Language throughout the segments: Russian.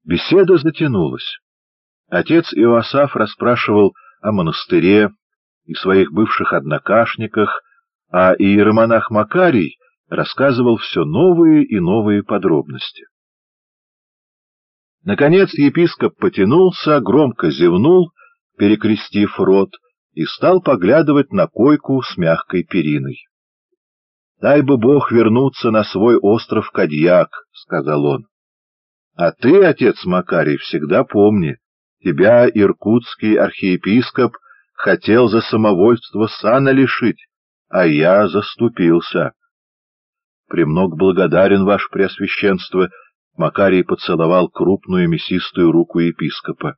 Беседа затянулась. Отец Иоасаф расспрашивал о монастыре и своих бывших однокашниках, а иеромонах Макарий рассказывал все новые и новые подробности. Наконец епископ потянулся, громко зевнул, перекрестив рот, и стал поглядывать на койку с мягкой периной. — Дай бы Бог вернуться на свой остров Кадьяк, — сказал он. — А ты, отец Макарий, всегда помни, тебя иркутский архиепископ хотел за самовольство сана лишить, а я заступился. — Премног благодарен, ваше преосвященство. Макарий поцеловал крупную мясистую руку епископа.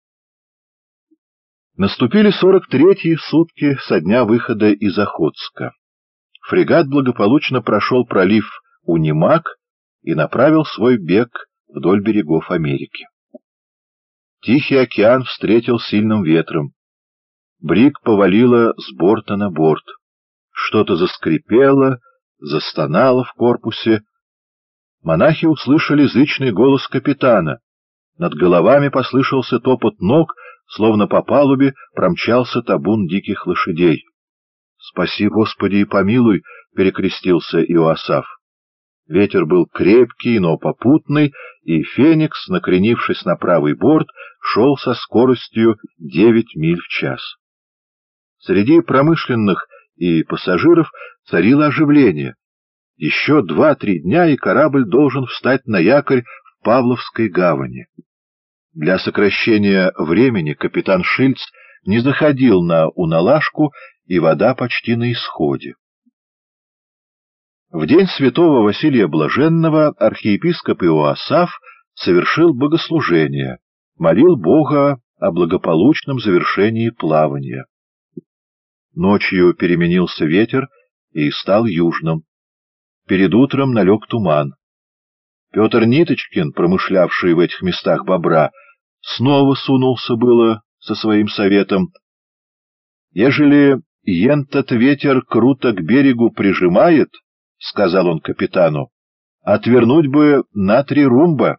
Наступили 43-й сутки со дня выхода из Охотска. Фрегат благополучно прошел пролив Унимак и направил свой бег вдоль берегов Америки. Тихий океан встретил сильным ветром. Бриг повалило с борта на борт. Что-то заскрипело, застонало в корпусе. Монахи услышали зычный голос капитана. Над головами послышался топот ног, словно по палубе промчался табун диких лошадей. — Спаси, Господи, и помилуй! — перекрестился Иоасаф. Ветер был крепкий, но попутный, и Феникс, накренившись на правый борт, шел со скоростью 9 миль в час. Среди промышленных и пассажиров царило оживление. Еще 2-3 дня, и корабль должен встать на якорь в Павловской гавани. Для сокращения времени капитан Шильц не заходил на Уналашку, и вода почти на исходе. В день святого Василия Блаженного архиепископ Иоасаф совершил богослужение, молил Бога о благополучном завершении плавания. Ночью переменился ветер и стал южным. Перед утром налег туман. Петр Ниточкин, промышлявший в этих местах бобра, снова сунулся было со своим советом. «Ежели ентот ветер круто к берегу прижимает, — сказал он капитану, — отвернуть бы на 3 румба».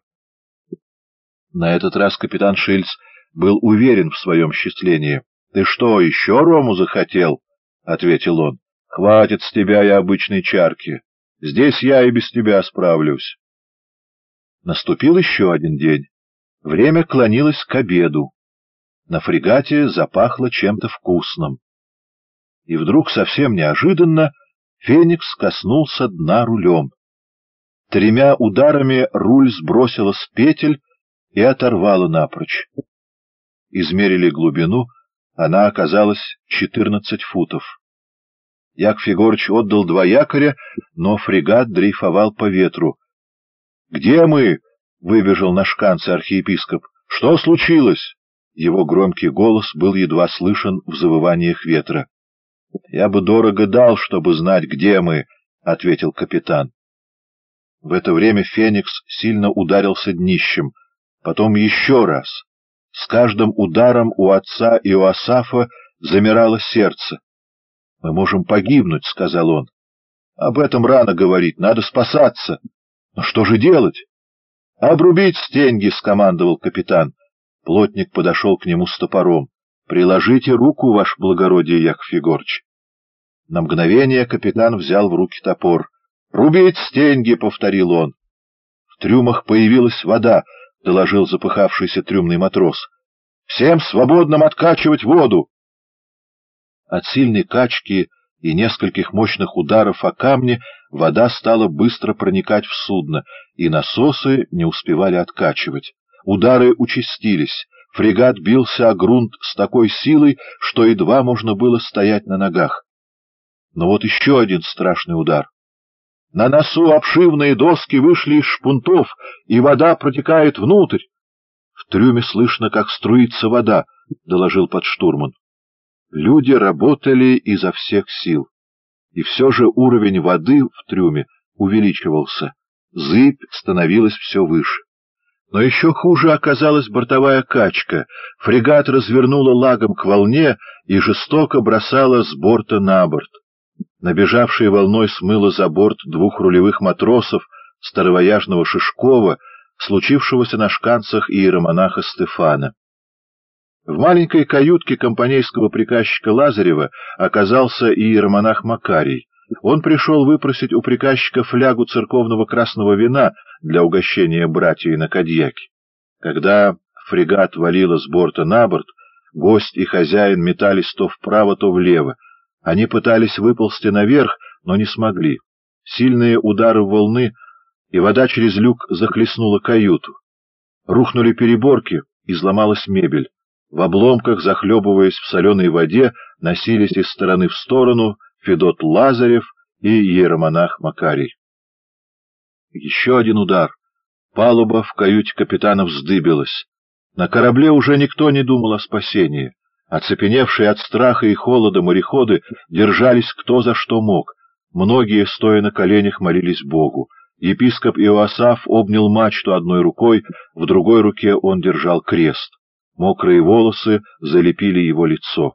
На этот раз капитан Шильц был уверен в своем счислении. — Ты что, еще рому захотел? — ответил он. — Хватит с тебя и обычной чарки. Здесь я и без тебя справлюсь. Наступил еще один день. Время клонилось к обеду. На фрегате запахло чем-то вкусным. И вдруг, совсем неожиданно, Феникс коснулся дна рулем. 3 ударами руль сбросило с петель и оторвало напрочь. Измерили глубину, она оказалась 14 футов. Яков Егорыч отдал 2 якоря, но фрегат дрейфовал по ветру. — Где мы? — выбежал на шканцы архиепископ. — Что случилось? Его громкий голос был едва слышен в завываниях ветра. — Я бы дорого дал, чтобы знать, где мы, — ответил капитан. В это время Феникс сильно ударился днищем, потом еще раз. С каждым ударом у отца Иоасафа замирало сердце. — Мы можем погибнуть, — сказал он. — Об этом рано говорить, надо спасаться. Но что же делать? — Обрубить стеньги, — скомандовал капитан. Плотник подошел к нему с топором. — Приложите руку, ваше благородие, Яков Егорыч. На мгновение капитан взял в руки топор. — Рубить стеньги, — повторил он. — В трюмах появилась вода, — доложил запыхавшийся трюмный матрос. — Всем свободным откачивать воду! От сильной качки и нескольких мощных ударов о камни вода стала быстро проникать в судно, и насосы не успевали откачивать. Удары участились, фрегат бился о грунт с такой силой, что едва можно было стоять на ногах. Но вот еще один страшный удар. На носу обшивные доски вышли из шпунтов, и вода протекает внутрь. — В трюме слышно, как струится вода, — доложил подштурман. Люди работали изо всех сил, и все же уровень воды в трюме увеличивался, зыбь становилась все выше. Но еще хуже оказалась бортовая качка, фрегат развернула лагом к волне и жестоко бросала с борта на борт. Набежавшей волной смыло за борт 2 рулевых матросов, старовояжного Шишкова, случившегося на шканцах иеромонаха Стефана. В маленькой каютке компанейского приказчика Лазарева оказался иеромонах Макарий. Он пришел выпросить у приказчика флягу церковного красного вина для угощения братьев на Кадьяке. Когда фрегат валила с борта на борт, гость и хозяин метались то вправо, то влево. Они пытались выползти наверх, но не смогли. Сильные удары волны, и вода через люк захлестнула каюту. Рухнули переборки, изломалась мебель. В обломках, захлебываясь в соленой воде, носились из стороны в сторону Федот Лазарев и иеромонах Макарий. Еще один удар. Палуба в каюте капитана вздыбилась. На корабле уже никто не думал о спасении. Оцепеневшие от страха и холода мореходы держались кто за что мог. Многие, стоя на коленях, молились Богу. Епископ Иоасаф обнял мачту одной рукой, в другой руке он держал крест. Мокрые волосы залепили его лицо.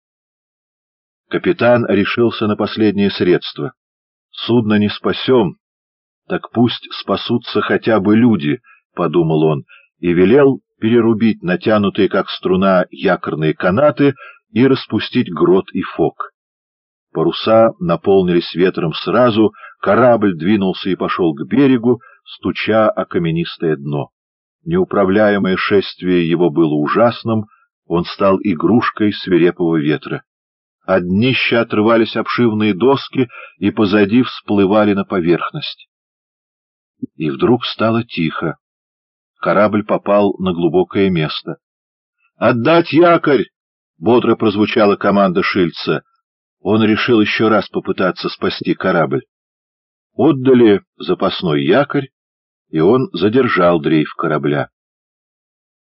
Капитан решился на последнее средство. «Судно не спасем, так пусть спасутся хотя бы люди», — подумал он, и велел перерубить натянутые, как струна, якорные канаты и распустить грот и фок. Паруса наполнились ветром сразу, корабль двинулся и пошел к берегу, стуча о каменистое дно. Неуправляемое шествие его было ужасным, он стал игрушкой свирепого ветра. От днища отрывались обшивные доски и позади всплывали на поверхность. И вдруг стало тихо. Корабль попал на глубокое место. «Отдать якорь!» — бодро прозвучала команда Шильца. Он решил еще раз попытаться спасти корабль. Отдали запасной якорь, и он задержал дрейф корабля.